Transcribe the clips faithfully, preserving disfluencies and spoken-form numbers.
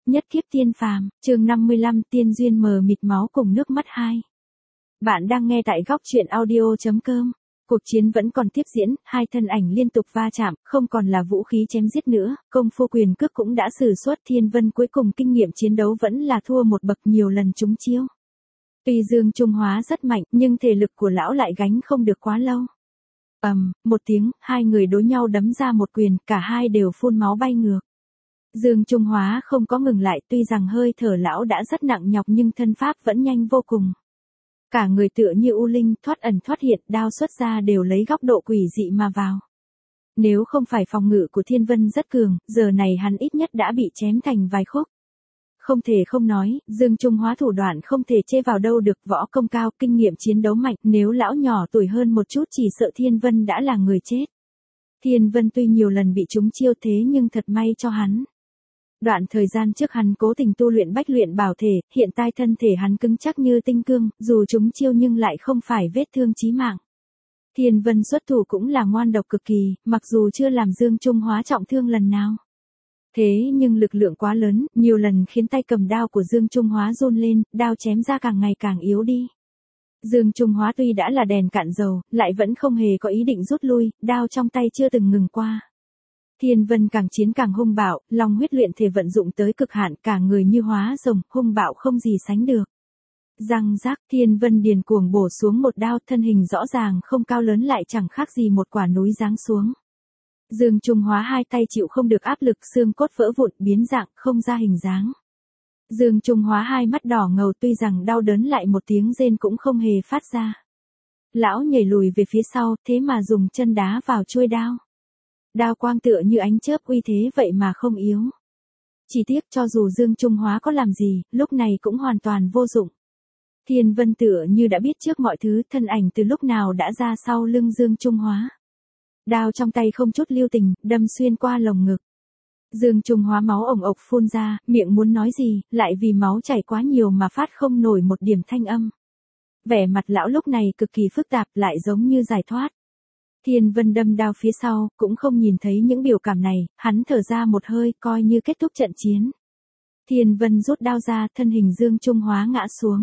Nhất kiếp tiên phàm, chương năm mươi lăm tiên duyên mờ mịt máu cùng nước mắt hai. Bạn đang nghe tại góc truyện audio chấm com. Cuộc chiến vẫn còn tiếp diễn, hai thân ảnh liên tục va chạm, không còn là vũ khí chém giết nữa, công phu quyền cước cũng đã sử xuất. Thiên Vân cuối cùng kinh nghiệm chiến đấu vẫn là thua một bậc nhiều lần trúng chiêu. Tuy Dương Trung Hóa rất mạnh, nhưng thể lực của lão lại gánh không được quá lâu. ầm, um, một tiếng, hai người đối nhau đấm ra một quyền, cả hai đều phun máu bay ngược. Dương Trung Hóa không có ngừng lại, tuy rằng hơi thở lão đã rất nặng nhọc nhưng thân pháp vẫn nhanh vô cùng. Cả người tựa như u linh, thoát ẩn thoát hiện, đao xuất ra đều lấy góc độ quỷ dị mà vào. Nếu không phải phòng ngự của Thiên Vân rất cường, giờ này hắn ít nhất đã bị chém thành vài khúc. Không thể không nói, Dương Trung Hóa thủ đoạn không thể chê vào đâu được, võ công cao, kinh nghiệm chiến đấu mạnh, nếu lão nhỏ tuổi hơn một chút chỉ sợ Thiên Vân đã là người chết. Thiên Vân tuy nhiều lần bị trúng chiêu thế nhưng thật may cho hắn. Đoạn thời gian trước hắn cố tình tu luyện bách luyện bảo thể, hiện tại thân thể hắn cứng chắc như tinh cương, dù trúng chiêu nhưng lại không phải vết thương chí mạng. Thiên Vân xuất thủ cũng là ngoan độc cực kỳ, mặc dù chưa làm Dương Trung Hóa trọng thương lần nào. Thế nhưng lực lượng quá lớn, nhiều lần khiến tay cầm đao của Dương Trung Hóa run lên, đao chém ra càng ngày càng yếu đi. Dương Trung Hóa tuy đã là đèn cạn dầu, lại vẫn không hề có ý định rút lui, đao trong tay chưa từng ngừng qua. Thiên Vân càng chiến càng hung bạo, long huyết luyện thể vận dụng tới cực hạn, cả người như hóa rồng, hung bạo không gì sánh được. Răng rác, Thiên Vân điền cuồng bổ xuống một đao, thân hình rõ ràng không cao lớn lại chẳng khác gì một quả núi giáng xuống. Dương Trung Hóa hai tay chịu không được áp lực, xương cốt vỡ vụn, biến dạng, không ra hình dáng. Dương Trung Hóa hai mắt đỏ ngầu, tuy rằng đau đớn lại một tiếng rên cũng không hề phát ra. Lão nhảy lùi về phía sau, thế mà dùng chân đá vào chuôi đao. Đao quang tựa như ánh chớp, uy thế vậy mà không yếu. Chỉ tiếc cho dù Dương Trung Hóa có làm gì, lúc này cũng hoàn toàn vô dụng. Thiên Vân tựa như đã biết trước mọi thứ, thân ảnh từ lúc nào đã ra sau lưng Dương Trung Hóa. Đao trong tay không chút lưu tình, đâm xuyên qua lồng ngực. Dương Trung Hóa máu ồng ộc phun ra, miệng muốn nói gì, lại vì máu chảy quá nhiều mà phát không nổi một điểm thanh âm. Vẻ mặt lão lúc này cực kỳ phức tạp, lại giống như giải thoát. Thiên Vân đâm đao phía sau, cũng không nhìn thấy những biểu cảm này, hắn thở ra một hơi, coi như kết thúc trận chiến. Thiên Vân rút đao ra, thân hình Dương Trung Hóa ngã xuống.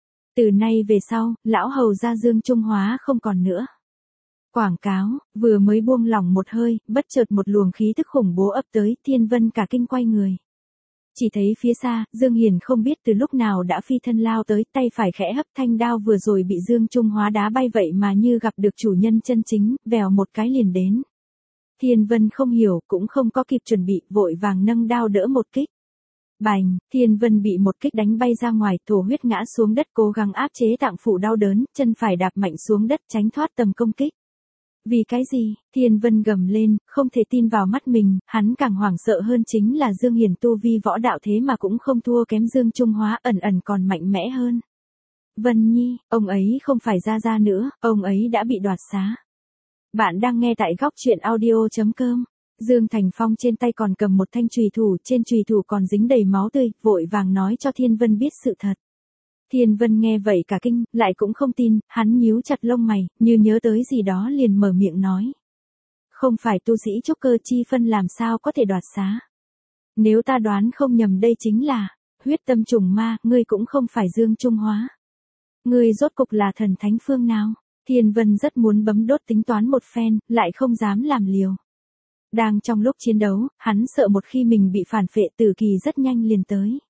Từ nay về sau, lão hầu ra Dương Trung Hóa không còn nữa. Quảng cáo, vừa mới buông lỏng một hơi, bất chợt một luồng khí tức khủng bố ập tới, Thiên Vân cả kinh quay người. Chỉ thấy phía xa, Dương Hiền không biết từ lúc nào đã phi thân lao tới, tay phải khẽ hấp, thanh đao vừa rồi bị Dương Trung Hóa đá bay vậy mà như gặp được chủ nhân chân chính, vèo một cái liền đến. Thiên Vân không hiểu, cũng không có kịp chuẩn bị, vội vàng nâng đao đỡ một kích. Bành, Thiên Vân bị một kích đánh bay ra ngoài, thổ huyết ngã xuống đất, cố gắng áp chế tạng phủ đau đớn, chân phải đạp mạnh xuống đất tránh thoát tầm công kích. Vì cái gì? Thiên Vân gầm lên, không thể tin vào mắt mình, hắn càng hoảng sợ hơn chính là Dương Hiền tu vi võ đạo thế mà cũng không thua kém Dương Trung Hóa, ẩn ẩn còn mạnh mẽ hơn. Vân Nhi, ông ấy không phải ra ra nữa, ông ấy đã bị đoạt xá. Bạn đang nghe tại góc truyện audio chấm com. Dương Thành Phong trên tay còn cầm một thanh chùy thủ, trên chùy thủ còn dính đầy máu tươi, vội vàng nói cho Thiên Vân biết sự thật. Thiên Vân nghe vậy cả kinh, lại cũng không tin, hắn nhíu chặt lông mày, như nhớ tới gì đó liền mở miệng nói. Không phải tu sĩ trúc cơ chi phân làm sao có thể đoạt xá. Nếu ta đoán không nhầm đây chính là, huyết tâm trùng ma, ngươi cũng không phải Dương Trung Hóa. Ngươi rốt cục là thần thánh phương nào? Thiên Vân rất muốn bấm đốt tính toán một phen, lại không dám làm liều. Đang trong lúc chiến đấu, hắn sợ một khi mình bị phản phệ tử kỳ rất nhanh liền tới.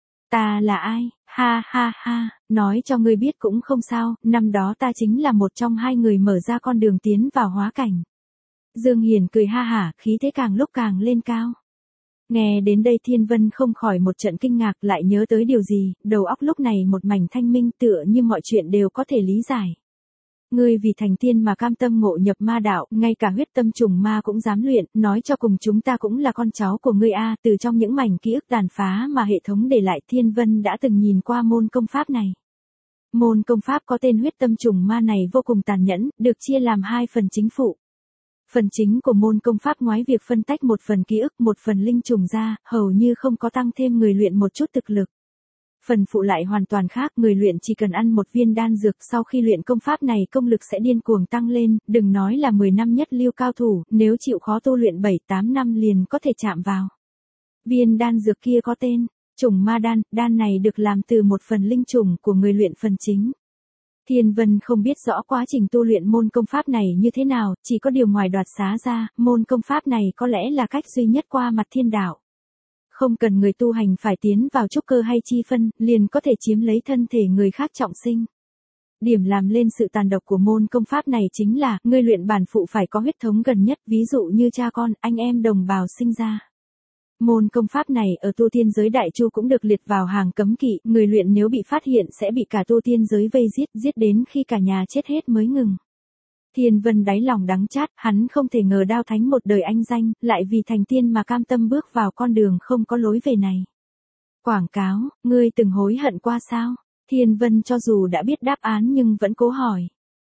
Ta là ai? Ha ha ha, nói cho ngươi biết cũng không sao, năm đó ta chính là một trong hai người mở ra con đường tiến vào hóa cảnh. Dương Hiền cười ha hả, khí thế càng lúc càng lên cao. Nghe đến đây Thiên Vân không khỏi một trận kinh ngạc, lại nhớ tới điều gì, đầu óc lúc này một mảnh thanh minh, tựa như mọi chuyện đều có thể lý giải. Ngươi vì thành tiên mà cam tâm ngộ nhập ma đạo, ngay cả huyết tâm trùng ma cũng dám luyện, nói cho cùng chúng ta cũng là con cháu của ngươi a. Từ trong những mảnh ký ức tàn phá mà hệ thống để lại, Thiên Vân đã từng nhìn qua môn công pháp này. Môn công pháp có tên huyết tâm trùng ma này vô cùng tàn nhẫn, được chia làm hai phần chính phụ. Phần chính của môn công pháp ngoài việc phân tách một phần ký ức, một phần linh trùng ra, hầu như không có tăng thêm người luyện một chút thực lực. Phần phụ lại hoàn toàn khác, người luyện chỉ cần ăn một viên đan dược, sau khi luyện công pháp này công lực sẽ điên cuồng tăng lên, đừng nói là mười năm nhất lưu cao thủ, nếu chịu khó tu luyện bảy tám năm liền có thể chạm vào. Viên đan dược kia có tên, Trùng ma đan, đan này được làm từ một phần linh trùng của người luyện phần chính. Thiên Vân không biết rõ quá trình tu luyện môn công pháp này như thế nào, chỉ có điều ngoài đoạt xá ra, môn công pháp này có lẽ là cách duy nhất qua mặt thiên đạo. Không cần người tu hành phải tiến vào trúc cơ hay chi phân, liền có thể chiếm lấy thân thể người khác trọng sinh. Điểm làm lên sự tàn độc của môn công pháp này chính là, người luyện bản phụ phải có huyết thống gần nhất, ví dụ như cha con, anh em đồng bào sinh ra. Môn công pháp này ở tu tiên giới đại chu cũng được liệt vào hàng cấm kỵ, người luyện nếu bị phát hiện sẽ bị cả tu tiên giới vây giết, giết đến khi cả nhà chết hết mới ngừng. Thiên Vân đáy lòng đắng chát, hắn không thể ngờ Đao Thánh một đời anh danh, lại vì thành tiên mà cam tâm bước vào con đường không có lối về này. Quảng cáo, ngươi từng hối hận qua sao? Thiên Vân cho dù đã biết đáp án nhưng vẫn cố hỏi.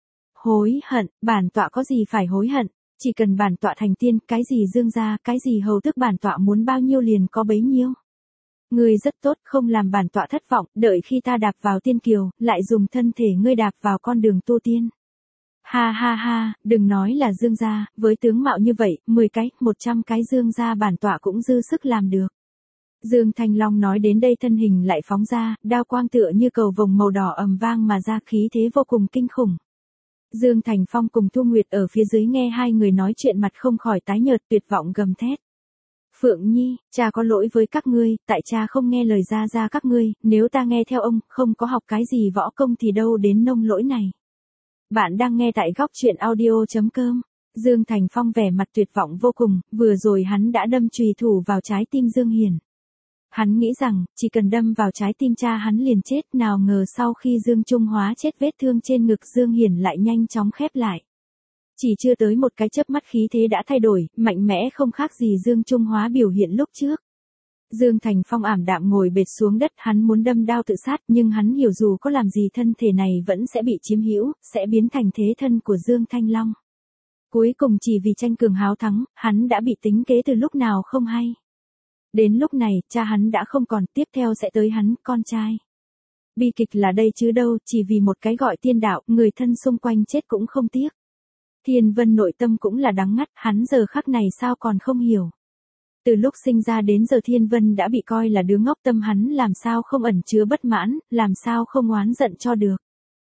Hối hận, bản tọa có gì phải hối hận? Chỉ cần bản tọa thành tiên, cái gì dương gia, cái gì hầu tức bản tọa muốn bao nhiêu liền có bấy nhiêu. Ngươi rất tốt, không làm bản tọa thất vọng, đợi khi ta đạp vào tiên kiều, lại dùng thân thể ngươi đạp vào con đường tu tiên. Ha ha ha, đừng nói là dương gia, với tướng mạo như vậy, mười cái, một trăm cái dương gia bản tọa cũng dư sức làm được. Dương Thanh Long nói đến đây thân hình lại phóng ra, đao quang tựa như cầu vồng màu đỏ ầm vang mà ra, khí thế vô cùng kinh khủng. Dương Thành Phong cùng Thu Nguyệt ở phía dưới nghe hai người nói chuyện mặt không khỏi tái nhợt, tuyệt vọng gầm thét. Phượng Nhi, cha có lỗi với các ngươi, tại cha không nghe lời gia gia các ngươi, nếu ta nghe theo ông, không có học cái gì võ công thì đâu đến nông lỗi này. Bạn đang nghe tại góc truyện audio chấm com. Dương Thành Phong vẻ mặt tuyệt vọng vô cùng, vừa rồi hắn đã đâm chùy thủ vào trái tim Dương Hiển. Hắn nghĩ rằng, chỉ cần đâm vào trái tim cha hắn liền chết, nào ngờ sau khi Dương Trung Hóa chết vết thương trên ngực Dương Hiển lại nhanh chóng khép lại. Chỉ chưa tới một cái chớp mắt khí thế đã thay đổi, mạnh mẽ không khác gì Dương Trung Hóa biểu hiện lúc trước. Dương Thành Phong ảm đạm ngồi bệt xuống đất, hắn muốn đâm đao tự sát nhưng hắn hiểu dù có làm gì thân thể này vẫn sẽ bị chiếm hữu, sẽ biến thành thế thân của Dương Thanh Long. Cuối cùng chỉ vì tranh cường háo thắng, hắn đã bị tính kế từ lúc nào không hay. Đến lúc này, cha hắn đã không còn, tiếp theo sẽ tới hắn, con trai. Bi kịch là đây chứ đâu, chỉ vì một cái gọi tiên đạo, người thân xung quanh chết cũng không tiếc. Thiên Vân nội tâm cũng là đắng ngắt, hắn giờ khắc này sao còn không hiểu. Từ lúc sinh ra đến giờ Thiên Vân đã bị coi là đứa ngốc, tâm hắn làm sao không ẩn chứa bất mãn, làm sao không oán giận cho được.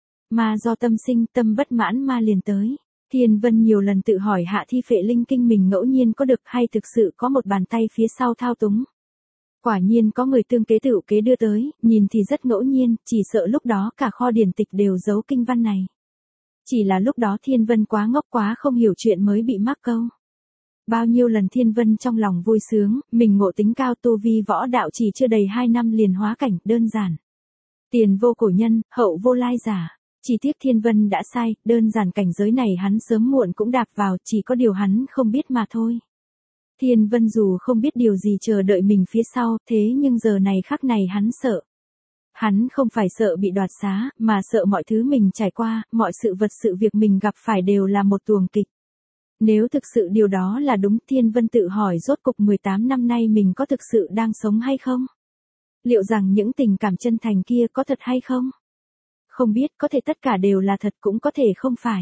Mà do tâm sinh, tâm bất mãn ma liền tới. Thiên Vân nhiều lần tự hỏi hạ thi phệ linh kinh mình ngẫu nhiên có được hay thực sự có một bàn tay phía sau thao túng. Quả nhiên có người tương kế tự kế đưa tới, nhìn thì rất ngẫu nhiên, chỉ sợ lúc đó cả kho điển tịch đều giấu kinh văn này. Chỉ là lúc đó Thiên Vân quá ngốc quá không hiểu chuyện mới bị mắc câu. Bao nhiêu lần Thiên Vân trong lòng vui sướng, mình ngộ tính cao, tu vi võ đạo chỉ chưa đầy hai năm liền hóa cảnh, đơn giản. Tiền vô cổ nhân, hậu vô lai giả. Chỉ tiếc Thiên Vân đã sai, đơn giản cảnh giới này hắn sớm muộn cũng đạp vào, chỉ có điều hắn không biết mà thôi. Thiên Vân dù không biết điều gì chờ đợi mình phía sau, thế nhưng giờ này khắc này hắn sợ. Hắn không phải sợ bị đoạt xá, mà sợ mọi thứ mình trải qua, mọi sự vật sự việc mình gặp phải đều là một tuồng kịch. Nếu thực sự điều đó là đúng, Thiên Vân tự hỏi rốt cục mười tám năm nay mình có thực sự đang sống hay không? Liệu rằng những tình cảm chân thành kia có thật hay không? Không biết, có thể tất cả đều là thật, cũng có thể không phải.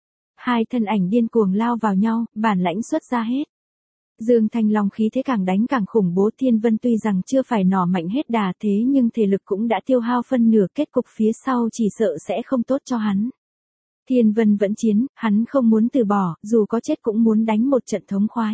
Hai thân ảnh điên cuồng lao vào nhau, bản lãnh xuất ra hết. Dương Thanh Long khí thế càng đánh càng khủng bố, Thiên Vân tuy rằng chưa phải nỏ mạnh hết đà thế nhưng thể lực cũng đã tiêu hao phân nửa, kết cục phía sau chỉ sợ sẽ không tốt cho hắn. Thiên Vân vẫn chiến, hắn không muốn từ bỏ, dù có chết cũng muốn đánh một trận thống khoái.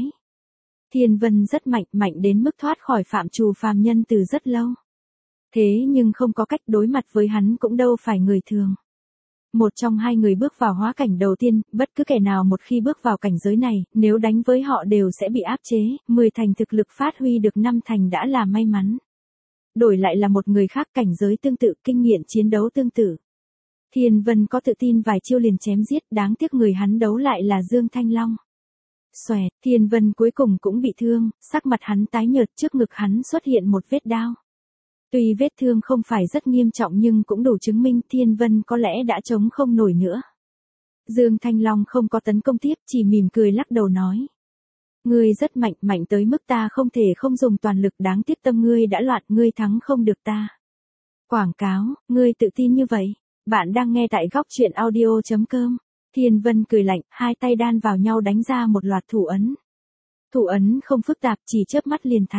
Thiên Vân rất mạnh, mạnh đến mức thoát khỏi phạm trù phàm nhân từ rất lâu. Thế nhưng không có cách, đối mặt với hắn cũng đâu phải người thường. Một trong hai người bước vào hóa cảnh đầu tiên, bất cứ kẻ nào một khi bước vào cảnh giới này, nếu đánh với họ đều sẽ bị áp chế, mười thành thực lực phát huy được năm thành đã là may mắn. Đổi lại là một người khác cảnh giới tương tự, kinh nghiệm chiến đấu tương tự. Thiên Vân có tự tin vài chiêu liền chém giết, đáng tiếc người hắn đấu lại là Dương Thanh Long. Xoẹt, Thiên Vân cuối cùng cũng bị thương, sắc mặt hắn tái nhợt, trước ngực hắn xuất hiện một vết đao. Tuy vết thương không phải rất nghiêm trọng nhưng cũng đủ chứng minh Thiên Vân có lẽ đã chống không nổi nữa. Dương Thanh Long không có tấn công tiếp, chỉ mỉm cười lắc đầu nói. Ngươi rất mạnh, mạnh tới mức ta không thể không dùng toàn lực, đáng tiếc tâm ngươi đã loạn, ngươi thắng không được ta. Quảng cáo, ngươi tự tin như vậy. Bạn đang nghe tại góc truyện audio chấm com. Thiên Vân cười lạnh, hai tay đan vào nhau đánh ra một loạt thủ ấn. Thủ ấn không phức tạp, chỉ chớp mắt liền thành.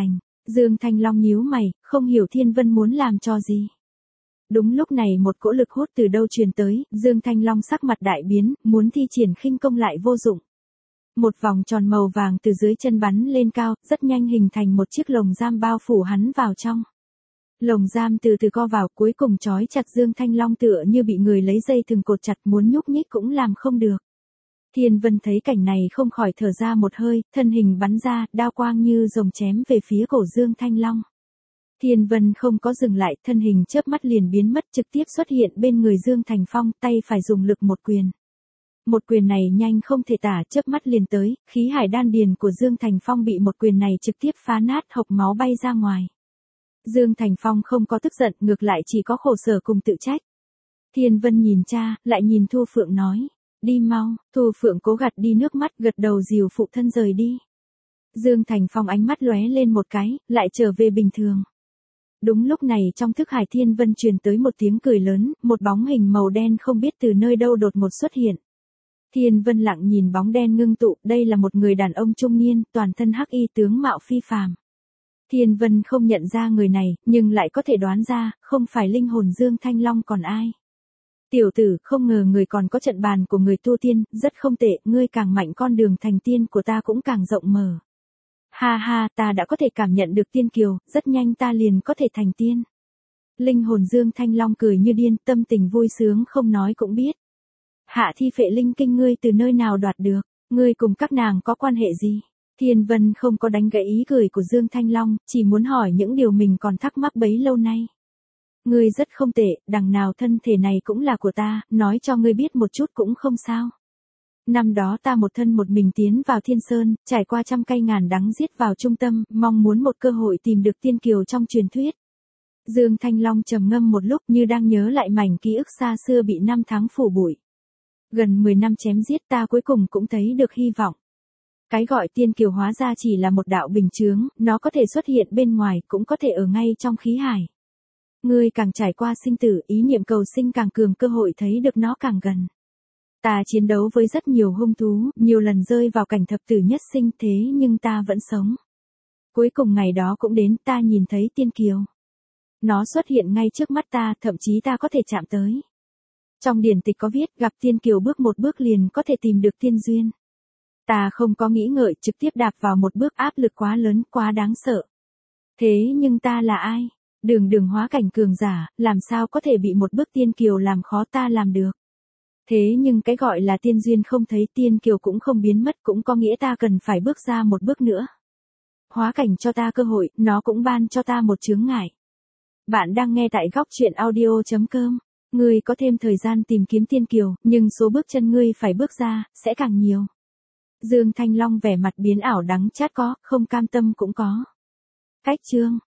Dương Thanh Long nhíu mày, không hiểu Thiên Vân muốn làm cho gì. Đúng lúc này một cỗ lực hút từ đâu truyền tới, Dương Thanh Long sắc mặt đại biến, muốn thi triển khinh công lại vô dụng. Một vòng tròn màu vàng từ dưới chân bắn lên cao, rất nhanh hình thành một chiếc lồng giam bao phủ hắn vào trong. Lồng giam từ từ co vào, cuối cùng trói chặt Dương Thanh Long tựa như bị người lấy dây thừng cột chặt, muốn nhúc nhích cũng làm không được. Thiên Vân thấy cảnh này không khỏi thở ra một hơi, thân hình bắn ra, đao quang như rồng chém về phía cổ Dương Thanh Long. Thiên Vân không có dừng lại, thân hình chớp mắt liền biến mất, trực tiếp xuất hiện bên người Dương Thành Phong, tay phải dùng lực một quyền. Một quyền này nhanh không thể tả, chớp mắt liền tới, khí hải đan điền của Dương Thành Phong bị một quyền này trực tiếp phá nát, hộc máu bay ra ngoài. Dương Thành Phong không có tức giận, ngược lại chỉ có khổ sở cùng tự trách. Thiên Vân nhìn cha, lại nhìn Thu Phượng nói, đi mau. Thu Phượng cố gạt đi nước mắt, gật đầu dìu phụ thân rời đi. Dương Thành Phong ánh mắt lóe lên một cái, lại trở về bình thường. Đúng lúc này trong thức hải Thiên Vân truyền tới một tiếng cười lớn, một bóng hình màu đen không biết từ nơi đâu đột ngột xuất hiện. Thiên Vân lặng nhìn bóng đen ngưng tụ, đây là một người đàn ông trung niên, toàn thân hắc y, tướng mạo phi phàm. Thiên Vân không nhận ra người này, nhưng lại có thể đoán ra, không phải linh hồn Dương Thanh Long còn ai. Tiểu tử, không ngờ người còn có trận bàn của người tu tiên, rất không tệ, ngươi càng mạnh con đường thành tiên của ta cũng càng rộng mở. Ha ha, ta đã có thể cảm nhận được tiên kiều, rất nhanh ta liền có thể thành tiên. Linh hồn Dương Thanh Long cười như điên, tâm tình vui sướng không nói cũng biết. Hạ thi phệ linh kinh ngươi từ nơi nào đoạt được, ngươi cùng các nàng có quan hệ gì? Thiên Vân không có đánh gãy ý cười của Dương Thanh Long, chỉ muốn hỏi những điều mình còn thắc mắc bấy lâu nay. Ngươi rất không tệ, đằng nào thân thể này cũng là của ta, nói cho ngươi biết một chút cũng không sao. Năm đó ta một thân một mình tiến vào Thiên Sơn, trải qua trăm cay ngàn đắng giết vào trung tâm, mong muốn một cơ hội tìm được tiên kiều trong truyền thuyết. Dương Thanh Long trầm ngâm một lúc như đang nhớ lại mảnh ký ức xa xưa bị năm tháng phủ bụi. Gần mười năm chém giết ta cuối cùng cũng thấy được hy vọng. Cái gọi tiên kiều hóa ra chỉ là một đạo bình chướng, nó có thể xuất hiện bên ngoài, cũng có thể ở ngay trong khí hải. Ngươi càng trải qua sinh tử, ý niệm cầu sinh càng cường, cơ hội thấy được nó càng gần. Ta chiến đấu với rất nhiều hung thú, nhiều lần rơi vào cảnh thập tử nhất sinh, thế nhưng ta vẫn sống. Cuối cùng ngày đó cũng đến, ta nhìn thấy tiên kiều. Nó xuất hiện ngay trước mắt ta, thậm chí ta có thể chạm tới. Trong điển tịch có viết, gặp tiên kiều bước một bước liền có thể tìm được tiên duyên. Ta không có nghĩ ngợi, trực tiếp đạp vào một bước, áp lực quá lớn, quá đáng sợ. Thế nhưng ta là ai? Đường đường hóa cảnh cường giả, làm sao có thể bị một bước tiên kiều làm khó ta làm được? Thế nhưng cái gọi là tiên duyên không thấy, tiên kiều cũng không biến mất, cũng có nghĩa ta cần phải bước ra một bước nữa. Hóa cảnh cho ta cơ hội, nó cũng ban cho ta một chướng ngại. Bạn đang nghe tại góc truyện audio chấm com. Ngươi có thêm thời gian tìm kiếm tiên kiều, nhưng số bước chân ngươi phải bước ra, sẽ càng nhiều. Dương Thanh Long vẻ mặt biến ảo đắng chát có, không cam tâm cũng có. Cách chương